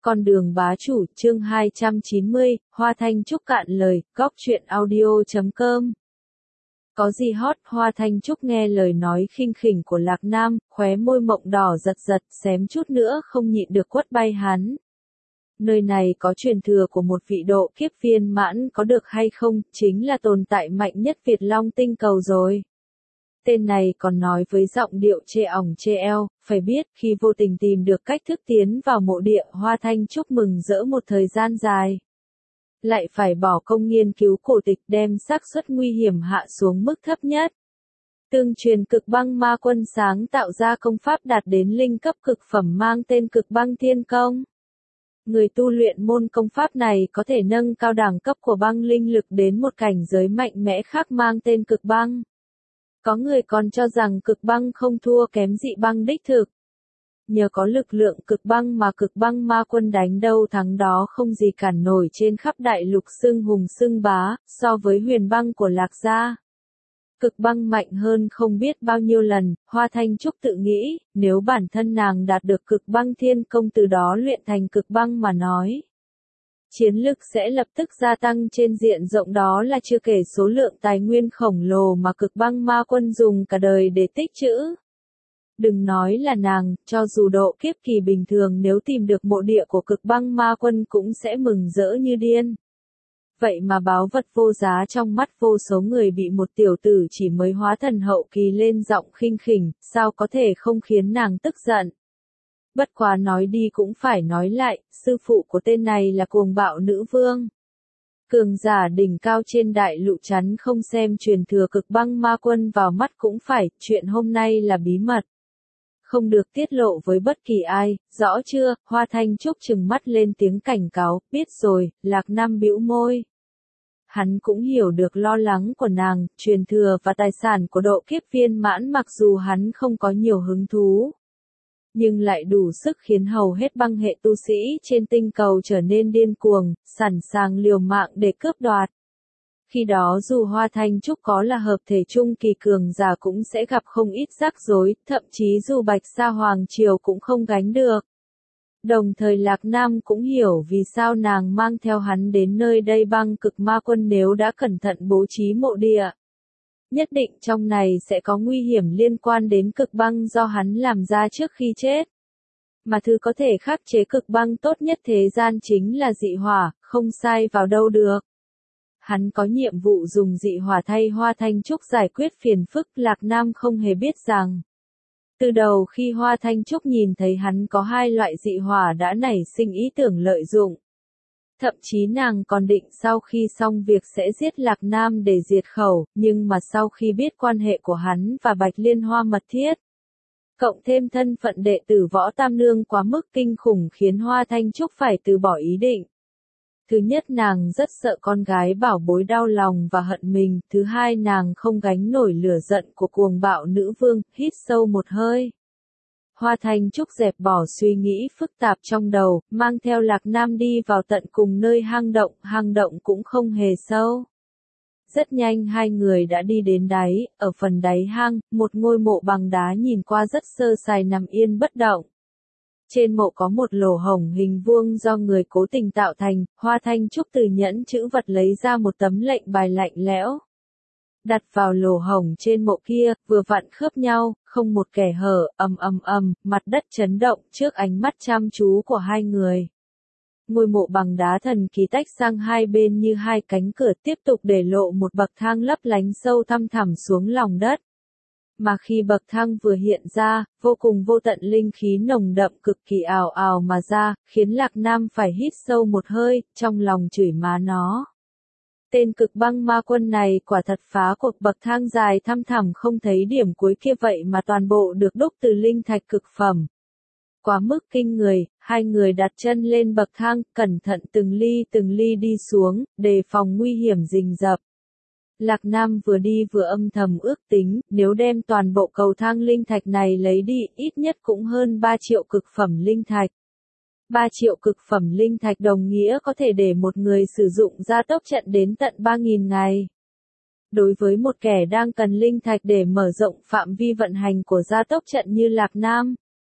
Con đường bá chủ, chương 290, Hoa Thanh Trúc cạn lời, góc truyện audio.com. Có gì hot, Hoa Thanh Trúc nghe lời nói khinh khỉnh của Lạc Nam, khóe môi mộng đỏ giật giật, xém chút nữa không nhịn được quất bay hắn. Nơi này có truyền thừa của một vị độ kiếp viên mãn có được hay không, chính là tồn tại mạnh nhất Việt Long tinh cầu rồi. Tên này còn nói với giọng điệu chê ỏng chê eo, phải biết khi vô tình tìm được cách thức tiến vào mộ địa Hoa Thanh Trúc mừng rỡ một thời gian dài. Lại phải bỏ công nghiên cứu cổ tịch đem xác suất nguy hiểm hạ xuống mức thấp nhất. Tương truyền Cực Băng Ma Quân sáng tạo ra công pháp đạt đến linh cấp cực phẩm mang tên Cực Băng Thiên Công. Người tu luyện môn công pháp này có thể nâng cao đẳng cấp của băng linh lực đến một cảnh giới mạnh mẽ khác mang tên Cực Băng. Có người còn cho rằng Cực Băng không thua kém Dị Băng đích thực. Nhờ có lực lượng Cực Băng mà Cực Băng Ma Quân đánh đâu thắng đó không gì cản nổi trên khắp đại lục xưng hùng xưng bá, so với Huyền Băng của Lạc gia. Cực Băng mạnh hơn không biết bao nhiêu lần, Hoa Thanh Trúc tự nghĩ, nếu bản thân nàng đạt được Cực Băng Thiên Công từ đó luyện thành Cực Băng mà nói. Chiến lực sẽ lập tức gia tăng trên diện rộng, đó là chưa kể số lượng tài nguyên khổng lồ mà Cực Băng Ma Quân dùng cả đời để tích trữ. Đừng nói là nàng, cho dù độ kiếp kỳ bình thường nếu tìm được mộ địa của Cực Băng Ma Quân cũng sẽ mừng rỡ như điên. Vậy mà báu vật vô giá trong mắt vô số người bị một tiểu tử chỉ mới hóa thần hậu kỳ lên giọng khinh khỉnh, sao có thể không khiến nàng tức giận. Bất quá nói đi cũng phải nói lại, sư phụ của tên này là cuồng bạo nữ vương. Cường giả đỉnh cao trên đại lục chắn không xem truyền thừa Cực Băng Ma Quân vào mắt cũng phải, chuyện hôm nay là bí mật. Không được tiết lộ với bất kỳ ai, rõ chưa? Hoa Thanh Trúc trừng mắt lên tiếng cảnh cáo, biết rồi, Lạc Nam bĩu môi. Hắn cũng hiểu được lo lắng của nàng, truyền thừa và tài sản của độ kiếp viên mãn mặc dù hắn không có nhiều hứng thú. Nhưng lại đủ sức khiến hầu hết băng hệ tu sĩ trên tinh cầu trở nên điên cuồng, sẵn sàng liều mạng để cướp đoạt. Khi đó dù Hoa Thanh Trúc có là hợp thể trung kỳ cường giả cũng sẽ gặp không ít rắc rối, thậm chí dù Bạch Sa Hoàng Triều cũng không gánh được. Đồng thời Lạc Nam cũng hiểu vì sao nàng mang theo hắn đến nơi đây Băng Cực Ma Quân nếu đã cẩn thận bố trí mộ địa. Nhất định trong này sẽ có nguy hiểm liên quan đến cực băng do hắn làm ra trước khi chết. Mà thứ có thể khắc chế cực băng tốt nhất thế gian chính là dị hỏa, không sai vào đâu được. Hắn có nhiệm vụ dùng dị hỏa thay Hoa Thanh Trúc giải quyết phiền phức, Lạc Nam không hề biết rằng. Từ đầu khi Hoa Thanh Trúc nhìn thấy hắn có hai loại dị hỏa đã nảy sinh ý tưởng lợi dụng. Thậm chí nàng còn định sau khi xong việc sẽ giết Lạc Nam để diệt khẩu, nhưng mà sau khi biết quan hệ của hắn và Bạch Liên Hoa mật thiết. Cộng thêm thân phận đệ tử Võ Tam Nương quá mức kinh khủng khiến Hoa Thanh Trúc phải từ bỏ ý định. Thứ nhất nàng rất sợ con gái bảo bối đau lòng và hận mình, thứ hai nàng không gánh nổi lửa giận của cuồng bạo nữ vương, hít sâu một hơi. Hoa Thanh Trúc dẹp bỏ suy nghĩ phức tạp trong đầu, mang theo Lạc Nam đi vào tận cùng nơi hang động cũng không hề sâu. Rất nhanh hai người đã đi đến đáy, ở phần đáy hang, một ngôi mộ bằng đá nhìn qua rất sơ sài nằm yên bất động. Trên mộ có một lỗ hổng hình vuông do người cố tình tạo thành, Hoa Thanh Trúc từ nhẫn chữ vật lấy ra một tấm lệnh bài lạnh lẽo. Đặt vào lỗ hổng trên mộ kia, vừa vặn khớp nhau, không một kẻ hở, mặt đất chấn động trước ánh mắt chăm chú của hai người. Ngôi mộ bằng đá thần kỳ tách sang hai bên như hai cánh cửa tiếp tục để lộ một bậc thang lấp lánh sâu thăm thẳm xuống lòng đất. Mà khi bậc thang vừa hiện ra, vô cùng vô tận linh khí nồng đậm cực kỳ ào ào mà ra, khiến Lạc Nam phải hít sâu một hơi, trong lòng chửi má nó. Tên Cực Băng Ma Quân này quả thật phá cuộc bậc thang dài thăm thẳm không thấy điểm cuối kia vậy mà toàn bộ được đúc từ linh thạch cực phẩm. Quá mức kinh người, hai người đặt chân lên bậc thang, cẩn thận từng ly đi xuống, đề phòng nguy hiểm rình rập. Lạc Nam vừa đi vừa âm thầm ước tính, nếu đem toàn bộ cầu thang linh thạch này lấy đi, ít nhất cũng hơn 3 triệu cực phẩm linh thạch. 3 triệu cực phẩm linh thạch đồng nghĩa có thể để một người sử dụng gia tốc trận đến tận 3.000 ngày. Đối với một kẻ đang cần linh thạch để mở rộng phạm vi vận hành của gia tốc trận như Lạc Nam,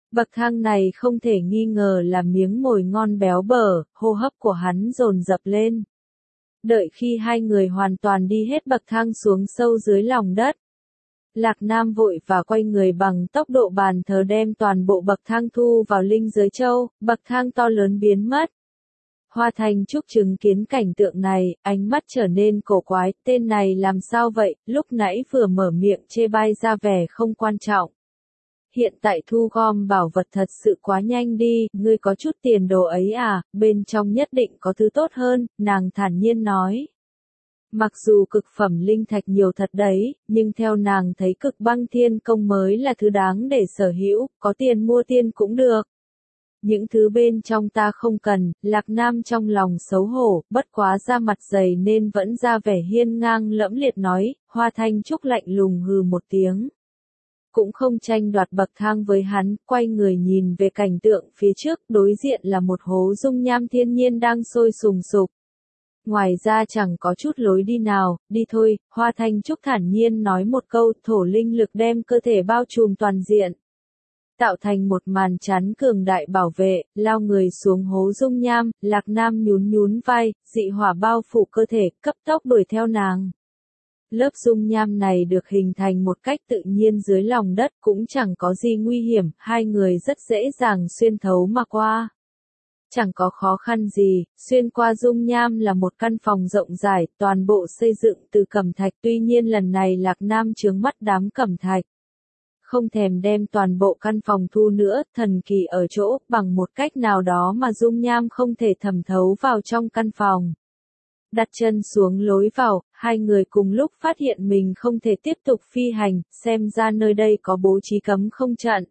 Bậc thang này không thể nghi ngờ là miếng mồi ngon béo bở, hô hấp của hắn dồn dập lên. Đợi khi hai người hoàn toàn đi hết bậc thang xuống sâu dưới lòng đất, Lạc Nam vội và quay người bằng tốc độ bàn thờ đem toàn bộ bậc thang thu vào linh giới châu, bậc thang to lớn biến mất. Hoa Thanh Trúc chứng kiến cảnh tượng này, ánh mắt trở nên cổ quái, tên này làm sao vậy, lúc nãy vừa mở miệng chê bai ra vẻ không quan trọng. Hiện tại thu gom bảo vật thật sự quá nhanh đi, ngươi có chút tiền đồ ấy à, bên trong nhất định có thứ tốt hơn, nàng thản nhiên nói. Mặc dù cực phẩm linh thạch nhiều thật đấy, nhưng theo nàng thấy cực băng thiên công mới là thứ đáng để sở hữu, có tiền mua tiên cũng được. Những thứ bên trong ta không cần, Lạc Nam trong lòng xấu hổ, bất quá ra mặt dày nên vẫn ra vẻ hiên ngang lẫm liệt nói, Hoa Thanh Trúc lạnh lùng hừ một tiếng. Cũng không tranh đoạt bậc thang với hắn, quay người nhìn về cảnh tượng phía trước, đối diện là một hố dung nham thiên nhiên đang sôi sùng sục. Ngoài ra chẳng có chút lối đi nào, đi thôi, Hoa Thanh Trúc thản nhiên nói một câu, thổ linh lực đem cơ thể bao trùm toàn diện. Tạo thành một màn chắn cường đại bảo vệ, lao người xuống hố dung nham, Lạc Nam nhún nhún vai, dị hỏa bao phủ cơ thể, cấp tốc đuổi theo nàng. Lớp dung nham này được hình thành một cách tự nhiên dưới lòng đất cũng chẳng có gì nguy hiểm, hai người rất dễ dàng xuyên thấu mà qua. Chẳng có khó khăn gì, xuyên qua dung nham là một căn phòng rộng dài, toàn bộ xây dựng từ cẩm thạch, tuy nhiên lần này Lạc Nam chướng mắt đám cẩm thạch. Không thèm đem toàn bộ căn phòng thu nữa, thần kỳ ở chỗ, bằng một cách nào đó mà dung nham không thể thẩm thấu vào trong căn phòng. Đặt chân xuống lối vào, hai người cùng lúc phát hiện mình không thể tiếp tục phi hành, xem ra nơi đây có bố trí cấm không trận.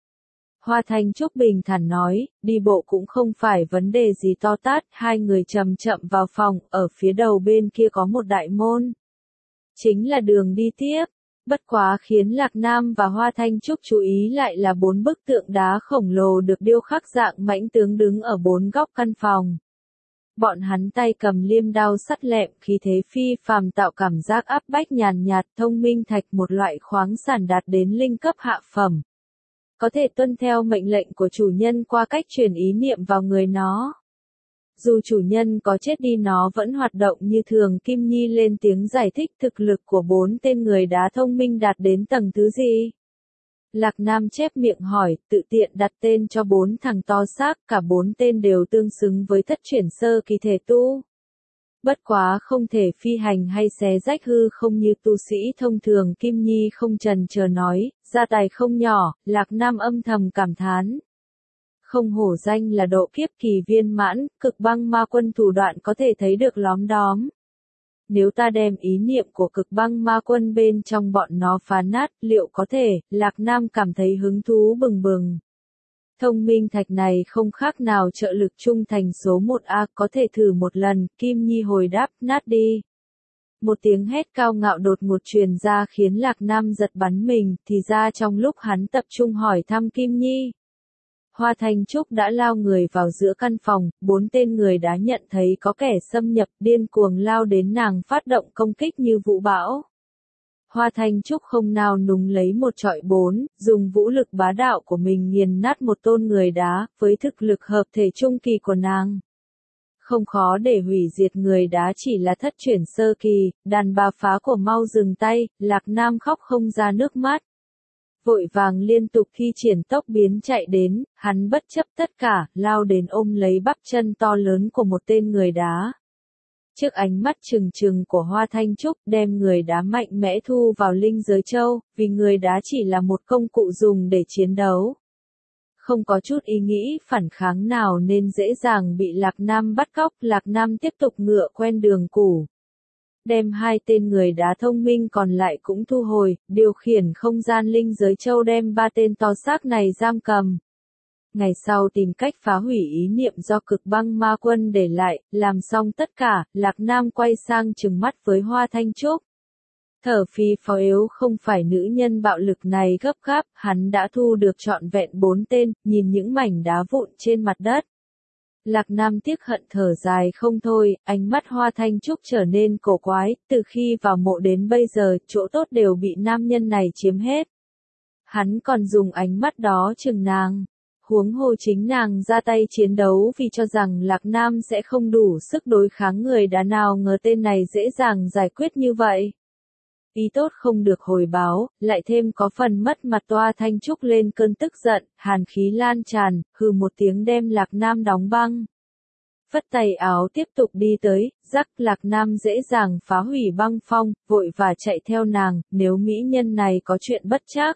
Hoa Thanh Trúc bình thản nói, đi bộ cũng không phải vấn đề gì to tát, hai người chậm chậm vào phòng, ở phía đầu bên kia có một đại môn. Chính là đường đi tiếp. Bất quá khiến Lạc Nam và Hoa Thanh Trúc chú ý lại là 4 bức tượng đá khổng lồ được điêu khắc dạng mãnh tướng đứng ở 4 góc căn phòng. Bọn hắn tay cầm liêm đao sắt lẹm, khí thế phi phàm tạo cảm giác áp bách nhàn nhạt, thông minh thạch một loại khoáng sản đạt đến linh cấp hạ phẩm. Có thể tuân theo mệnh lệnh của chủ nhân qua cách truyền ý niệm vào người nó. Dù chủ nhân có chết đi nó vẫn hoạt động như thường. Kim Nhi lên tiếng giải thích thực lực của 4 tên người đá thông minh đạt đến tầng thứ gì. Lạc Nam chép miệng hỏi, tự tiện đặt tên cho 4 thằng to xác, cả 4 tên đều tương xứng với thất chuyển sơ kỳ thể tu. Bất quá không thể phi hành hay xé rách hư không như tu sĩ thông thường. Kim Nhi không chần chờ nói, gia tài không nhỏ, Lạc Nam âm thầm cảm thán. Không hổ danh là độ kiếp kỳ viên mãn, cực băng ma quân thủ đoạn có thể thấy được lóm đóm. Nếu ta đem ý niệm của cực băng ma quân bên trong bọn nó phá nát, liệu có thể, Lạc Nam cảm thấy hứng thú bừng bừng. Thông minh thạch này không khác nào trợ lực trung thành số 1A, có thể thử một lần, Kim Nhi hồi đáp, nát đi. Một tiếng hét cao ngạo đột ngột truyền ra khiến Lạc Nam giật bắn mình, thì ra trong lúc hắn tập trung hỏi thăm Kim Nhi. Hoa Thanh Trúc đã lao người vào giữa căn phòng, 4 tên người đã nhận thấy có kẻ xâm nhập điên cuồng lao đến nàng phát động công kích như vũ bão. Hoa Thanh Trúc không nào núng lấy một trọi 4, dùng vũ lực bá đạo của mình nghiền nát một tôn người đá, với thực lực hợp thể trung kỳ của nàng. Không khó để hủy diệt người đá chỉ là thất chuyển sơ kỳ, đàn bà phá của mau dừng tay, Lạc Nam khóc không ra nước mắt. Vội vàng liên tục thi triển tốc biến chạy đến, hắn bất chấp tất cả, lao đến ôm lấy bắp chân to lớn của một tên người đá. Trước ánh mắt trừng trừng của Hoa Thanh Trúc đem người đá mạnh mẽ thu vào linh giới châu, vì người đá chỉ là một công cụ dùng để chiến đấu. Không có chút ý nghĩ phản kháng nào nên dễ dàng bị Lạc Nam bắt cóc, Lạc Nam tiếp tục ngựa quen đường cũ. Đem 2 tên người đá thông minh còn lại cũng thu hồi, điều khiển không gian linh giới châu đem 3 tên to xác này giam cầm. Ngày sau tìm cách phá hủy ý niệm do cực băng ma quân để lại, làm xong tất cả, Lạc Nam quay sang trừng mắt với Hoa Thanh Trúc. Thở phì phò yếu không phải nữ nhân bạo lực này gấp gáp, hắn đã thu được trọn vẹn 4 tên, nhìn những mảnh đá vụn trên mặt đất. Lạc Nam tiếc hận thở dài không thôi, ánh mắt Hoa Thanh Trúc trở nên cổ quái, từ khi vào mộ đến bây giờ, chỗ tốt đều bị nam nhân này chiếm hết. Hắn còn dùng ánh mắt đó chừng nàng. Huống hồ chính nàng ra tay chiến đấu vì cho rằng Lạc Nam sẽ không đủ sức đối kháng người đã nào ngờ tên này dễ dàng giải quyết như vậy. Ý tốt không được hồi báo, lại thêm có phần mất mặt Toa Thanh Trúc lên cơn tức giận, hàn khí lan tràn, hừ một tiếng đem Lạc Nam đóng băng. Phất tay áo tiếp tục đi tới, rắc Lạc Nam dễ dàng phá hủy băng phong, vội và chạy theo nàng, nếu mỹ nhân này có chuyện bất trắc.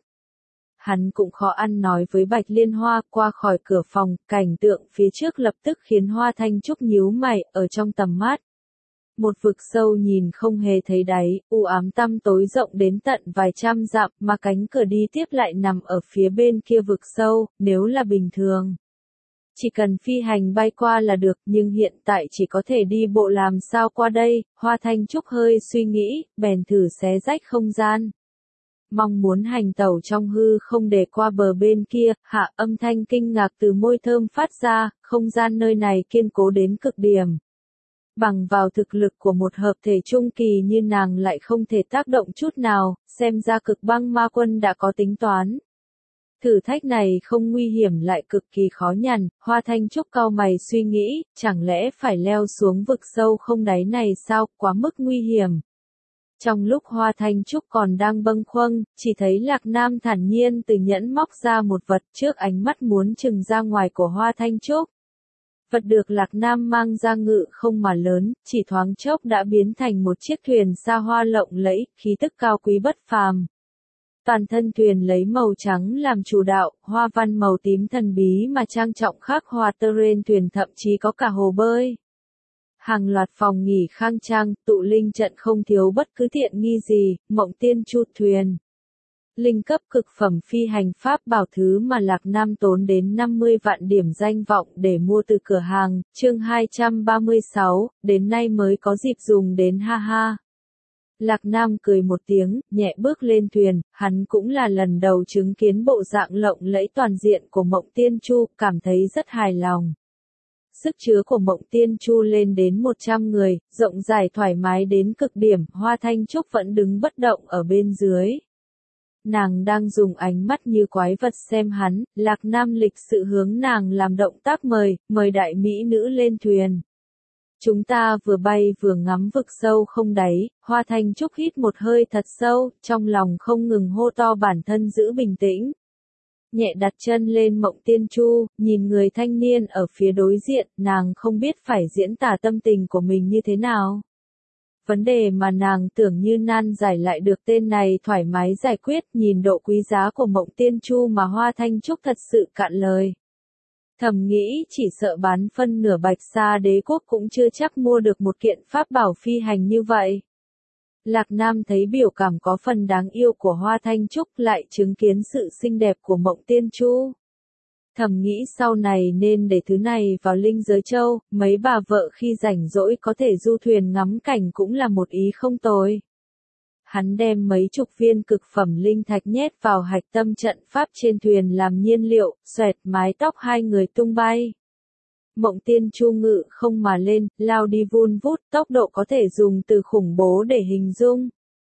Hắn cũng khó ăn nói với Bạch Liên Hoa qua khỏi cửa phòng, cảnh tượng phía trước lập tức khiến Hoa Thanh Trúc nhíu mày, ở trong tầm mắt. Một vực sâu nhìn không hề thấy đáy, u ám tăm tối rộng đến tận vài trăm dặm, mà cánh cửa đi tiếp lại nằm ở phía bên kia vực sâu, nếu là bình thường. Chỉ cần phi hành bay qua là được, nhưng hiện tại chỉ có thể đi bộ làm sao qua đây, Hoa Thanh Trúc hơi suy nghĩ, bèn thử xé rách không gian. Mong muốn hành tẩu trong hư không để qua bờ bên kia, hạ âm thanh kinh ngạc từ môi thơm phát ra, không gian nơi này kiên cố đến cực điểm. Bằng vào thực lực của một hợp thể trung kỳ như nàng lại không thể tác động chút nào, xem ra cực băng ma quân đã có tính toán. Thử thách này không nguy hiểm lại cực kỳ khó nhằn, Hoa Thanh Trúc cau mày suy nghĩ, chẳng lẽ phải leo xuống vực sâu không đáy này sao, quá mức nguy hiểm. Trong lúc Hoa Thanh Trúc còn đang bâng khuâng, chỉ thấy Lạc Nam thản nhiên từ nhẫn móc ra một vật trước ánh mắt muốn trừng ra ngoài của Hoa Thanh Trúc. Vật được Lạc Nam mang ra ngự không mà lớn, chỉ thoáng chốc đã biến thành một chiếc thuyền xa hoa lộng lẫy, khí tức cao quý bất phàm. Toàn thân thuyền lấy màu trắng làm chủ đạo, hoa văn màu tím thần bí mà trang trọng khắc hoa tơ trên thuyền thậm chí có cả hồ bơi. Hàng loạt phòng nghỉ khang trang, tụ linh trận không thiếu bất cứ tiện nghi gì, Mộng Tiên Chu thuyền. Linh cấp cực phẩm phi hành pháp bảo thứ mà Lạc Nam tốn đến 50 vạn điểm danh vọng để mua từ cửa hàng, chương 236, đến nay mới có dịp dùng đến ha ha. Lạc Nam cười một tiếng, nhẹ bước lên thuyền, hắn cũng là lần đầu chứng kiến bộ dạng lộng lẫy toàn diện của Mộng Tiên Chu, cảm thấy rất hài lòng. Sức chứa của Mộng Tiên Chu lên đến 100 người, rộng rãi thoải mái đến cực điểm, Hoa Thanh Trúc vẫn đứng bất động ở bên dưới. Nàng đang dùng ánh mắt như quái vật xem hắn, Lạc Nam lịch sự hướng nàng làm động tác mời đại mỹ nữ lên thuyền. Chúng ta vừa bay vừa ngắm vực sâu không đáy, Hoa Thanh Trúc hít một hơi thật sâu, trong lòng không ngừng hô to bản thân giữ bình tĩnh. Nhẹ đặt chân lên Mộng Tiên Chu, nhìn người thanh niên ở phía đối diện, nàng không biết phải diễn tả tâm tình của mình như thế nào. Vấn đề mà nàng tưởng như nan giải lại được tên này thoải mái giải quyết, nhìn độ quý giá của Mộng Tiên Chu mà Hoa Thanh Trúc thật sự cạn lời. Thầm nghĩ chỉ sợ bán phân nửa Bạch Sa Đế quốc cũng chưa chắc mua được một kiện pháp bảo phi hành như vậy. Lạc Nam thấy biểu cảm có phần đáng yêu của Hoa Thanh Trúc lại chứng kiến sự xinh đẹp của Mộng Tiên Chu. Thầm nghĩ sau này nên để thứ này vào Linh Giới Châu, mấy bà vợ khi rảnh rỗi có thể du thuyền ngắm cảnh cũng là một ý không tồi. Hắn đem mấy chục viên cực phẩm linh thạch nhét vào hạch tâm trận pháp trên thuyền làm nhiên liệu, xoẹt mái tóc hai người tung bay. Mộng Tiên Chu ngự không mà lên, lao đi vun vút, tốc độ có thể dùng từ khủng bố để hình dung.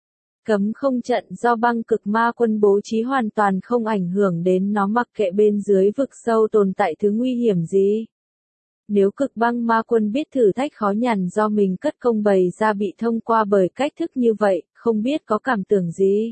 Cấm không trận do băng cực ma quân bố trí hoàn toàn không ảnh hưởng đến nó, mặc kệ bên dưới vực sâu tồn tại thứ nguy hiểm gì. Nếu cực băng ma quân biết thử thách khó nhằn do mình cất công bày ra bị thông qua bởi cách thức như vậy, không biết có cảm tưởng gì.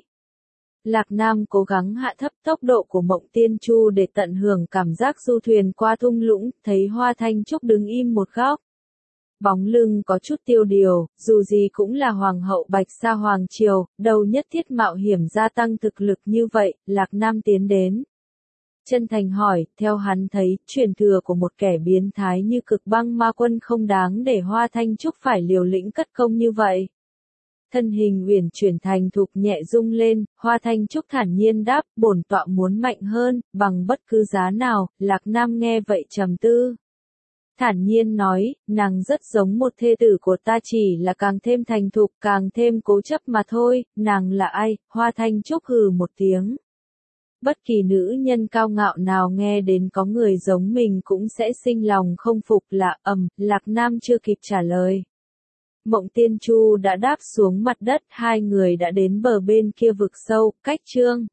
Lạc Nam cố gắng hạ thấp tốc độ của Mộng Tiên Chu để tận hưởng cảm giác du thuyền qua thung lũng, thấy Hoa Thanh Trúc đứng im một góc. Bóng lưng có chút tiêu điều, dù gì cũng là Hoàng hậu Bạch Sa Hoàng Triều, đâu nhất thiết mạo hiểm gia tăng thực lực như vậy, Lạc Nam tiến đến. Chân thành hỏi, theo hắn thấy, truyền thừa của một kẻ biến thái như cực băng ma quân không đáng để Hoa Thanh Trúc phải liều lĩnh cất công như vậy. Thân hình uyển chuyển thành thục nhẹ rung lên, Hoa Thanh Trúc thản nhiên đáp, bổn tọa muốn mạnh hơn, bằng bất cứ giá nào, Lạc Nam nghe vậy trầm tư. Thản nhiên nói, nàng rất giống một thê tử của ta, chỉ là càng thêm thành thục, càng thêm cố chấp mà thôi, nàng là ai? Hoa Thanh Trúc hừ một tiếng. Bất kỳ nữ nhân cao ngạo nào nghe đến có người giống mình cũng sẽ sinh lòng không phục là Lạc Nam chưa kịp trả lời. Mộng Tiên Chu đã đáp xuống mặt đất, hai người đã đến bờ bên kia vực sâu, cách chương